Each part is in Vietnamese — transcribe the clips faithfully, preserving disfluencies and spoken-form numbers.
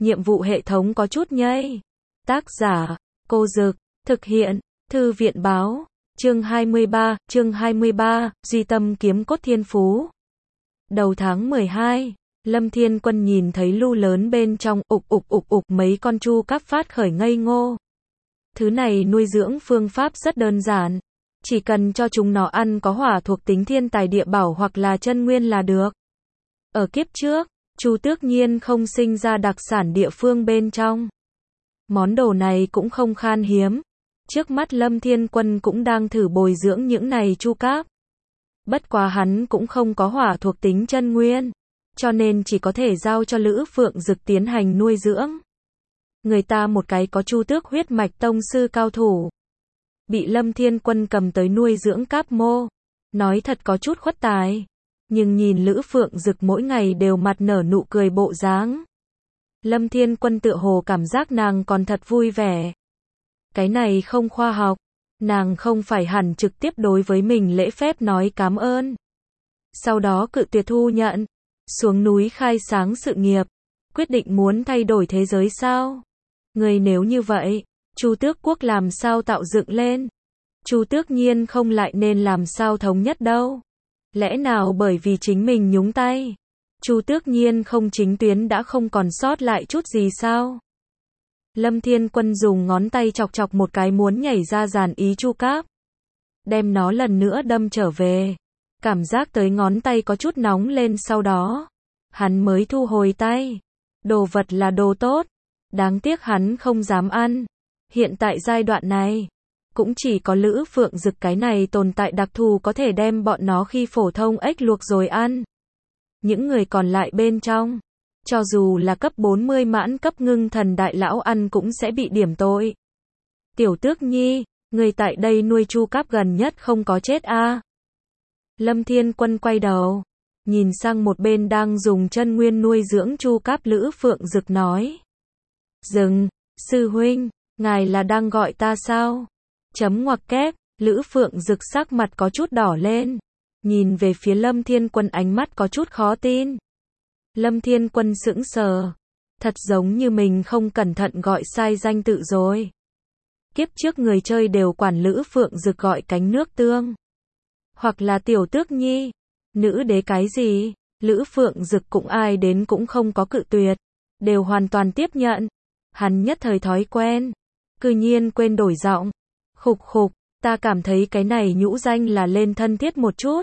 nhiệm vụ hệ thống có chút nhây. Tác giả, Cô Dực, thực hiện, Thư viện Báo, chương hai mươi ba, chương hai mươi ba, Duy Tâm Kiếm Cốt Thiên Phú. Đầu tháng mười hai, Lâm Thiên Quân nhìn thấy lu lớn bên trong, ục ục ục ục mấy con chu cáp phát khởi ngây ngô. Thứ này nuôi dưỡng phương pháp rất đơn giản. Chỉ cần cho chúng nó ăn có hỏa thuộc tính thiên tài địa bảo hoặc là chân nguyên là được. Ở kiếp trước, Chu Tước Nhiên không sinh ra đặc sản địa phương bên trong. Món đồ này cũng không khan hiếm. Trước mắt Lâm Thiên Quân cũng đang thử bồi dưỡng những này chu cáp. Bất quá hắn cũng không có hỏa thuộc tính chân nguyên, cho nên chỉ có thể giao cho Lữ Phượng Dực tiến hành nuôi dưỡng. Người ta một cái có Chu Tước huyết mạch tông sư cao thủ, bị Lâm Thiên Quân cầm tới nuôi dưỡng cáp mô, nói thật có chút khuất tài. Nhưng nhìn Lữ Phượng Dực mỗi ngày đều mặt nở nụ cười bộ dáng, Lâm Thiên Quân tựa hồ cảm giác nàng còn thật vui vẻ. Cái này không khoa học, nàng không phải hẳn trực tiếp đối với mình lễ phép nói cảm ơn, sau đó cự tuyệt thu nhận, xuống núi khai sáng sự nghiệp, quyết định muốn thay đổi thế giới sao? Người nếu như vậy, Chu Tước quốc làm sao tạo dựng lên? Chu Tước Nhiên không lại nên làm sao thống nhất đâu? Lẽ nào bởi vì chính mình nhúng tay, Chu Tước Nhiên không chính tuyến đã không còn sót lại chút gì sao? Lâm Thiên Quân dùng ngón tay chọc chọc một cái muốn nhảy ra dàn ý chu cáp, đem nó lần nữa đâm trở về. Cảm giác tới ngón tay có chút nóng lên, sau đó hắn mới thu hồi tay. Đồ vật là đồ tốt, đáng tiếc hắn không dám ăn. Hiện tại giai đoạn này, cũng chỉ có Lữ Phượng Dực cái này tồn tại đặc thù có thể đem bọn nó khi phổ thông ếch luộc rồi ăn. Những người còn lại bên trong, cho dù là cấp bốn mươi mãn cấp ngưng thần đại lão ăn cũng sẽ bị điểm tội. Tiểu Tước Nhi, người tại đây nuôi chu cáp gần nhất không có chết a? À? Lâm Thiên Quân quay đầu, nhìn sang một bên đang dùng chân nguyên nuôi dưỡng chu cáp Lữ Phượng Dực nói. Dừng, sư huynh, ngài là đang gọi ta sao? Chấm ngoặc kép, Lữ Phượng Dực sắc mặt có chút đỏ lên, nhìn về phía Lâm Thiên Quân ánh mắt có chút khó tin. Lâm Thiên Quân sững sờ, thật giống như mình không cẩn thận gọi sai danh tự rồi. Kiếp trước người chơi đều quản Lữ Phượng Dực gọi cánh nước tương, hoặc là Tiểu Tước Nhi, nữ đế cái gì, Lữ Phượng Dực cũng ai đến cũng không có cự tuyệt, đều hoàn toàn tiếp nhận. Hắn nhất thời thói quen, cư nhiên quên đổi giọng. Khục khục, ta cảm thấy cái này nhũ danh là lên thân thiết một chút.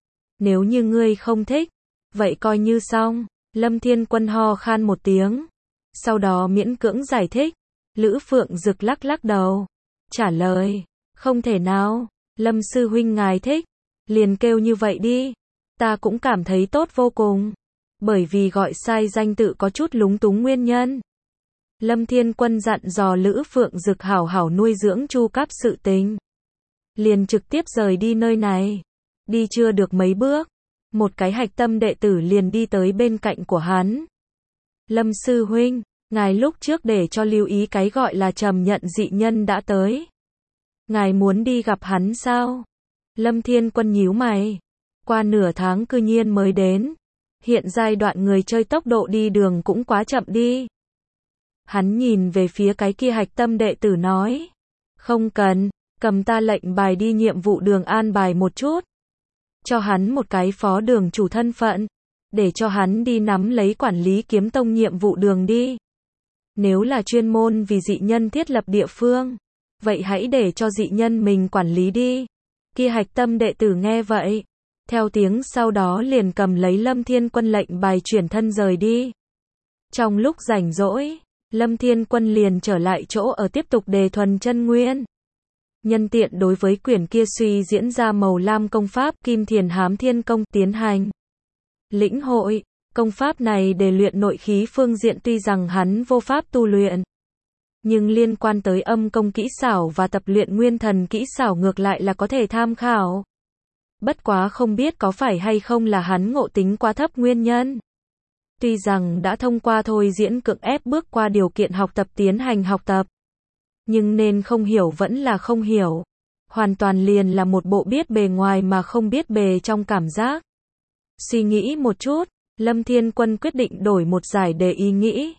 Nếu như ngươi không thích, vậy coi như xong. Lâm Thiên Quân ho khan một tiếng, sau đó miễn cưỡng giải thích. Lữ Phượng Dực lắc lắc đầu, trả lời, không thể nào, Lâm sư huynh ngài thích, liền kêu như vậy đi. Ta cũng cảm thấy tốt vô cùng, bởi vì gọi sai danh tự có chút lúng túng nguyên nhân. Lâm Thiên Quân dặn dò Lữ Phượng Dực hảo hảo nuôi dưỡng chu cáp sự tình, liền trực tiếp rời đi nơi này. Đi chưa được mấy bước, một cái hạch tâm đệ tử liền đi tới bên cạnh của hắn. Lâm sư huynh, ngài lúc trước để cho lưu ý cái gọi là trầm nhận dị nhân đã tới. Ngài muốn đi gặp hắn sao? Lâm Thiên Quân nhíu mày, qua nửa tháng cư nhiên mới đến. Hiện giai đoạn người chơi tốc độ đi đường cũng quá chậm đi. Hắn nhìn về phía cái kia hạch tâm đệ tử nói, không cần, cầm ta lệnh bài đi nhiệm vụ đường an bài một chút. Cho hắn một cái phó đường chủ thân phận, để cho hắn đi nắm lấy quản lý kiếm tông nhiệm vụ đường đi. Nếu là chuyên môn vì dị nhân thiết lập địa phương, vậy hãy để cho dị nhân mình quản lý đi. Kia hạch tâm đệ tử nghe vậy, theo tiếng sau đó liền cầm lấy Lâm Thiên Quân lệnh bài chuyển thân rời đi. Trong lúc rảnh rỗi, Lâm Thiên Quân liền trở lại chỗ ở tiếp tục đề thuần chân nguyên. Nhân tiện đối với quyển kia suy diễn ra màu lam công pháp Kim Thiền Hám Thiên Công tiến hành lĩnh hội. Công pháp này để luyện nội khí phương diện tuy rằng hắn vô pháp tu luyện, nhưng liên quan tới âm công kỹ xảo và tập luyện nguyên thần kỹ xảo ngược lại là có thể tham khảo. Bất quá không biết có phải hay không là hắn ngộ tính quá thấp nguyên nhân. Tuy rằng đã thông qua thôi diễn cưỡng ép bước qua điều kiện học tập tiến hành học tập, nhưng nên không hiểu vẫn là không hiểu. Hoàn toàn liền là một bộ biết bề ngoài mà không biết bề trong cảm giác. Suy nghĩ một chút, Lâm Thiên Quân quyết định đổi một giải đề ý nghĩ.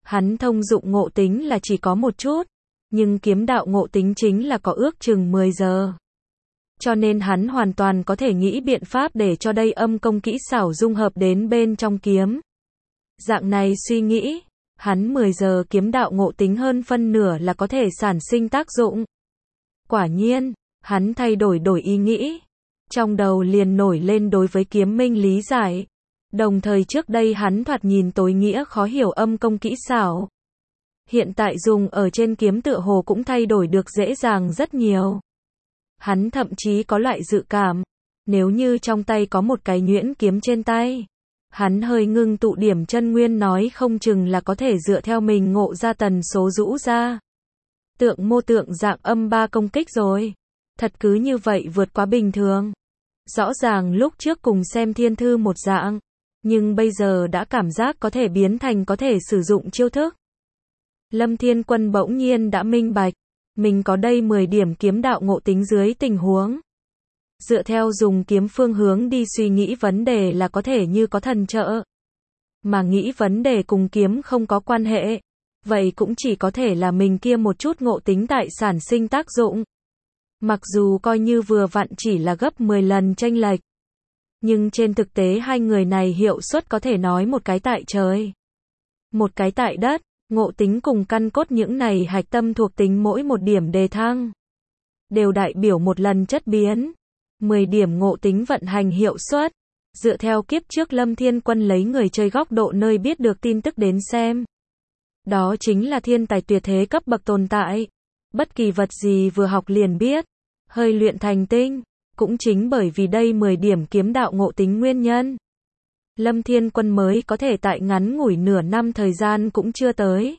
Hắn thông dụng ngộ tính là chỉ có một chút, nhưng kiếm đạo ngộ tính chính là có ước chừng mười giờ. Cho nên hắn hoàn toàn có thể nghĩ biện pháp để cho đây âm công kỹ xảo dung hợp đến bên trong kiếm. Dạng này suy nghĩ, hắn mười giờ kiếm đạo ngộ tính hơn phân nửa là có thể sản sinh tác dụng. Quả nhiên, hắn thay đổi đổi ý nghĩ. Trong đầu liền nổi lên đối với kiếm minh lý giải. Đồng thời trước đây hắn thoạt nhìn tối nghĩa khó hiểu âm công kỹ xảo. Hiện tại dùng ở trên kiếm tựa hồ cũng thay đổi được dễ dàng rất nhiều. Hắn thậm chí có loại dự cảm, nếu như trong tay có một cái nhuyễn kiếm trên tay, hắn hơi ngưng tụ điểm chân nguyên nói không chừng là có thể dựa theo mình ngộ ra tần số rũ ra. Tượng mô tượng dạng âm ba công kích rồi. Thật cứ như vậy vượt quá bình thường. Rõ ràng lúc trước cùng xem thiên thư một dạng, nhưng bây giờ đã cảm giác có thể biến thành có thể sử dụng chiêu thức. Lâm Thiên Quân bỗng nhiên đã minh bạch, mình có đây mười điểm kiếm đạo ngộ tính dưới tình huống. Dựa theo dùng kiếm phương hướng đi suy nghĩ vấn đề là có thể như có thần trợ. Mà nghĩ vấn đề cùng kiếm không có quan hệ, vậy cũng chỉ có thể là mình kia một chút ngộ tính tại sản sinh tác dụng. Mặc dù coi như vừa vặn chỉ là gấp mười lần chênh lệch, nhưng trên thực tế hai người này hiệu suất có thể nói một cái tại trời, một cái tại đất, ngộ tính cùng căn cốt những này hạch tâm thuộc tính mỗi một điểm đề thăng, đều đại biểu một lần chất biến. mười điểm ngộ tính vận hành hiệu suất, dựa theo kiếp trước Lâm Thiên Quân lấy người chơi góc độ nơi biết được tin tức đến xem. Đó chính là thiên tài tuyệt thế cấp bậc tồn tại. Bất kỳ vật gì vừa học liền biết, hơi luyện thành tinh, cũng chính bởi vì đây mười điểm kiếm đạo ngộ tính nguyên nhân. Lâm Thiên Quân mới có thể tại ngắn ngủi nửa năm thời gian cũng chưa tới.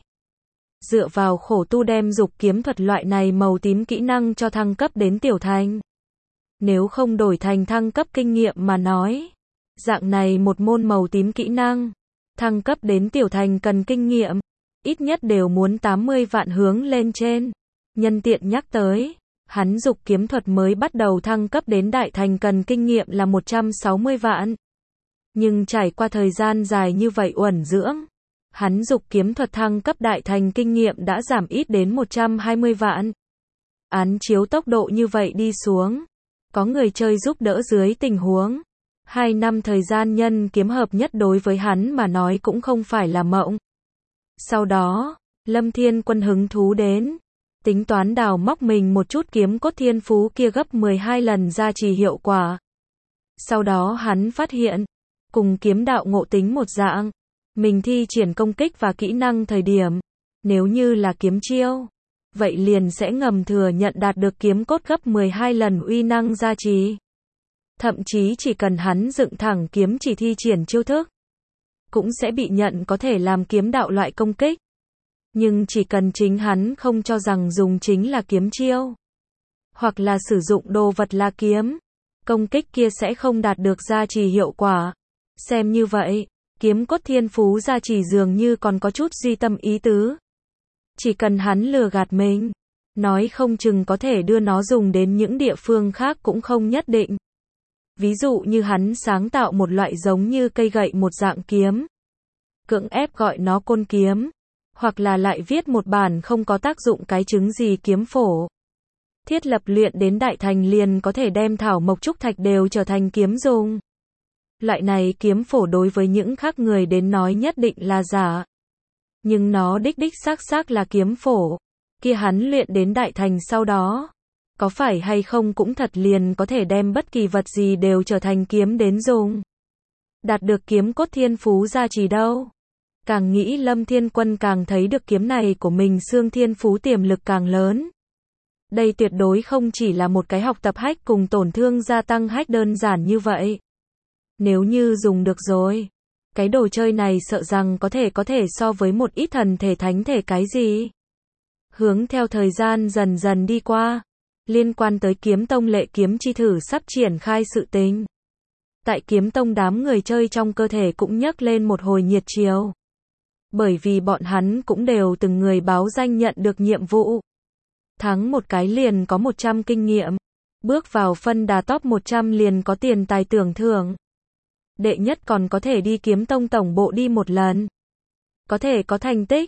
Dựa vào khổ tu đem dục kiếm thuật loại này màu tím kỹ năng cho thăng cấp đến tiểu thành. Nếu không đổi thành thăng cấp kinh nghiệm mà nói, dạng này một môn màu tím kỹ năng, thăng cấp đến tiểu thành cần kinh nghiệm, ít nhất đều muốn tám mươi vạn hướng lên trên. Nhân tiện nhắc tới, hắn dục kiếm thuật mới bắt đầu thăng cấp đến đại thành cần kinh nghiệm là một trăm sáu mươi vạn. Nhưng trải qua thời gian dài như vậy uẩn dưỡng, hắn dục kiếm thuật thăng cấp đại thành kinh nghiệm đã giảm ít đến một trăm hai mươi vạn. Án chiếu tốc độ như vậy đi xuống, có người chơi giúp đỡ dưới tình huống, hai năm thời gian nhân kiếm hợp nhất đối với hắn mà nói cũng không phải là mộng. Sau đó, Lâm Thiên Quân hứng thú đến, tính toán đào móc mình một chút kiếm cốt thiên phú kia gấp mười hai lần gia trì hiệu quả. Sau đó hắn phát hiện, cùng kiếm đạo ngộ tính một dạng, mình thi triển công kích và kỹ năng thời điểm, nếu như là kiếm chiêu, vậy liền sẽ ngầm thừa nhận đạt được kiếm cốt gấp mười hai lần uy năng gia trì. Thậm chí chỉ cần hắn dựng thẳng kiếm chỉ thi triển chiêu thức, cũng sẽ bị nhận có thể làm kiếm đạo loại công kích. Nhưng chỉ cần chính hắn không cho rằng dùng chính là kiếm chiêu, hoặc là sử dụng đồ vật là kiếm, công kích kia sẽ không đạt được gia trì hiệu quả. Xem như vậy, kiếm cốt thiên phú gia trì dường như còn có chút duy tâm ý tứ. Chỉ cần hắn lừa gạt mình, nói không chừng có thể đưa nó dùng đến những địa phương khác cũng không nhất định. Ví dụ như hắn sáng tạo một loại giống như cây gậy một dạng kiếm, cưỡng ép gọi nó côn kiếm, hoặc là lại viết một bản không có tác dụng cái chứng gì kiếm phổ. Thiết lập luyện đến đại thành liền có thể đem thảo mộc trúc thạch đều trở thành kiếm dùng. Loại này kiếm phổ đối với những khác người đến nói nhất định là giả. Nhưng nó đích đích xác xác là kiếm phổ. Kia hắn luyện đến đại thành sau đó, có phải hay không cũng thật liền có thể đem bất kỳ vật gì đều trở thành kiếm đến dùng. Đạt được kiếm cốt thiên phú gia trì đâu. Càng nghĩ Lâm Thiên Quân càng thấy được kiếm này của mình xương thiên phú tiềm lực càng lớn. Đây tuyệt đối không chỉ là một cái học tập hack cùng tổn thương gia tăng hack đơn giản như vậy. Nếu như dùng được rồi, cái đồ chơi này sợ rằng có thể có thể so với một ít thần thể thánh thể cái gì. Hướng theo thời gian dần dần đi qua, liên quan tới kiếm tông lệ kiếm chi thử sắp triển khai sự tình. Tại kiếm tông đám người chơi trong cơ thể cũng nhấc lên một hồi nhiệt chiều. Bởi vì bọn hắn cũng đều từng người báo danh nhận được nhiệm vụ. Thắng một cái liền có một trăm kinh nghiệm. Bước vào phân đà top một trăm liền có tiền tài tưởng thưởng. Đệ nhất còn có thể đi kiếm tông tổng bộ đi một lần. Có thể có thành tích,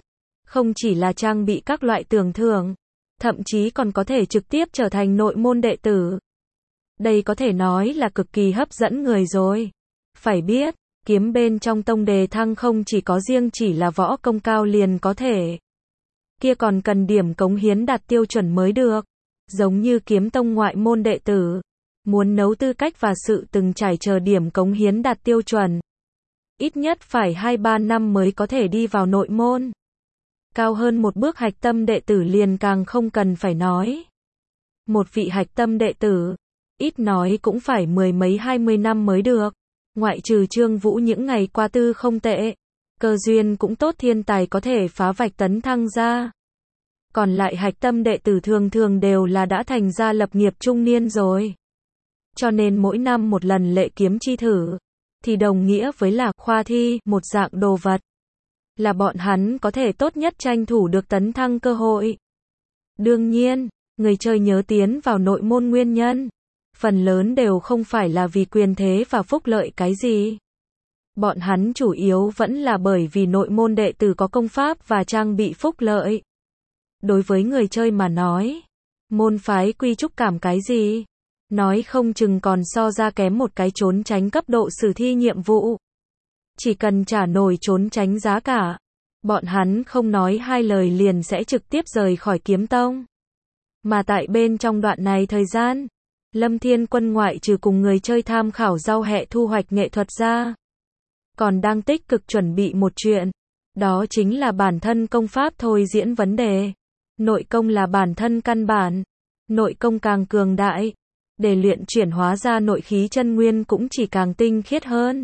Không chỉ là trang bị các loại tưởng thưởng, thậm chí còn có thể trực tiếp trở thành nội môn đệ tử. Đây có thể nói là cực kỳ hấp dẫn người rồi. Phải biết, kiếm bên trong tông đề thăng không chỉ có riêng chỉ là võ công cao liền có thể. Kia còn cần điểm cống hiến đạt tiêu chuẩn mới được. Giống như kiếm tông ngoại môn đệ tử. Muốn nấu tư cách và sự từng trải chờ điểm cống hiến đạt tiêu chuẩn. Ít nhất phải hai ba năm mới có thể đi vào nội môn. Cao hơn một bước hạch tâm đệ tử liền càng không cần phải nói. Một vị hạch tâm đệ tử, ít nói cũng phải mười mấy hai mươi năm mới được. Ngoại trừ Trương Vũ những ngày qua tư không tệ, cơ duyên cũng tốt thiên tài có thể phá vạch tấn thăng ra. Còn lại hạch tâm đệ tử thường thường đều là đã thành ra lập nghiệp trung niên rồi. Cho nên mỗi năm một lần lệ kiếm chi thử, thì đồng nghĩa với là khoa thi, một dạng đồ vật. Là bọn hắn có thể tốt nhất tranh thủ được tấn thăng cơ hội. Đương nhiên, người chơi nhớ tiến vào nội môn nguyên nhân. Phần lớn đều không phải là vì quyền thế và phúc lợi cái gì. Bọn hắn chủ yếu vẫn là bởi vì nội môn đệ tử có công pháp và trang bị phúc lợi. Đối với người chơi mà nói, môn phái quy trúc cảm cái gì? Nói không chừng còn so ra kém một cái trốn tránh cấp độ sử thi nhiệm vụ. Chỉ cần trả nổi trốn tránh giá cả, bọn hắn không nói hai lời liền sẽ trực tiếp rời khỏi kiếm tông. Mà tại bên trong đoạn này thời gian, Lâm Thiên Quân ngoại trừ cùng người chơi tham khảo rau hẹ thu hoạch nghệ thuật ra, còn đang tích cực chuẩn bị một chuyện, đó chính là bản thân công pháp thôi diễn vấn đề. Nội công là bản thân căn bản, nội công càng cường đại, để luyện chuyển hóa ra nội khí chân nguyên cũng chỉ càng tinh khiết hơn.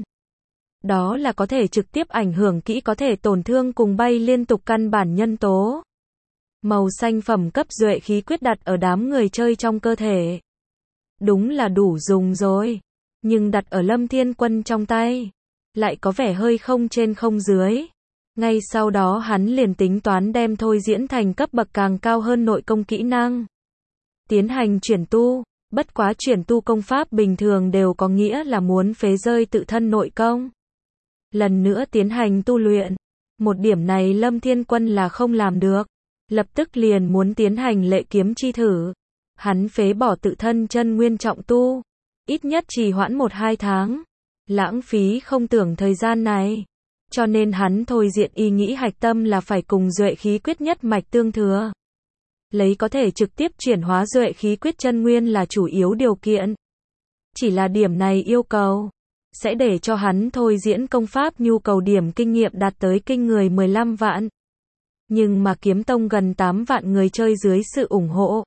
Đó là có thể trực tiếp ảnh hưởng kỹ có thể tổn thương cùng bay liên tục căn bản nhân tố. Màu xanh phẩm cấp duệ khí quyết đặt ở đám người chơi trong cơ thể. Đúng là đủ dùng rồi. Nhưng đặt ở Lâm Thiên Quân trong tay, lại có vẻ hơi không trên không dưới. Ngay sau đó hắn liền tính toán đem thôi diễn thành cấp bậc càng cao hơn nội công kỹ năng. Tiến hành chuyển tu, bất quá chuyển tu công pháp bình thường đều có nghĩa là muốn phế rơi tự thân nội công. Lần nữa tiến hành tu luyện. Một điểm này Lâm Thiên Quân là không làm được. Lập tức liền muốn tiến hành lệ kiếm chi thử. Hắn phế bỏ tự thân chân nguyên trọng tu. Ít nhất trì hoãn một hai tháng. Lãng phí không tưởng thời gian này. Cho nên hắn thôi diện ý nghĩ hạch tâm là phải cùng duệ khí quyết nhất mạch tương thừa. Lấy có thể trực tiếp chuyển hóa duệ khí quyết chân nguyên là chủ yếu điều kiện. Chỉ là điểm này yêu cầu sẽ để cho hắn thôi diễn công pháp nhu cầu điểm kinh nghiệm đạt tới kinh người mười lăm vạn. Nhưng mà kiếm tông gần tám vạn người chơi dưới sự ủng hộ.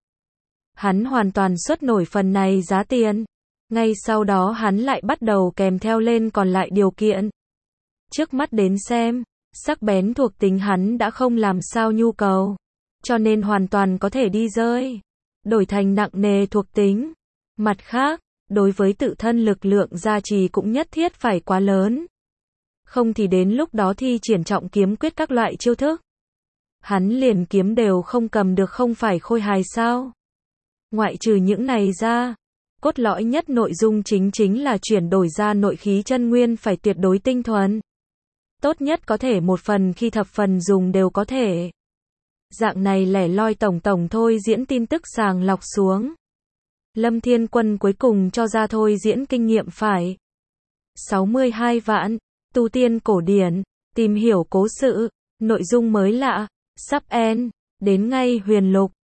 Hắn hoàn toàn xuất nổi phần này giá tiền. Ngay sau đó hắn lại bắt đầu kèm theo lên còn lại điều kiện. Trước mắt đến xem, sắc bén thuộc tính hắn đã không làm sao nhu cầu. Cho nên hoàn toàn có thể đi rơi. Đổi thành nặng nề thuộc tính. Mặt khác, đối với tự thân lực lượng gia trì cũng nhất thiết phải quá lớn. Không thì đến lúc đó thi triển trọng kiếm quyết các loại chiêu thức. Hắn liền kiếm đều không cầm được không phải khôi hài sao. Ngoại trừ những này ra, cốt lõi nhất nội dung chính chính là chuyển đổi ra nội khí chân nguyên phải tuyệt đối tinh thuần. Tốt nhất có thể một phần khi thập phần dùng đều có thể. Dạng này lẻ loi tổng tổng thôi diễn tin tức sàng lọc xuống. Lâm Thiên Quân cuối cùng cho ra thôi diễn kinh nghiệm phải sáu mươi hai vạn, tu tiên cổ điển, tìm hiểu cố sự, nội dung mới lạ, sắp end, đến ngay huyền lục.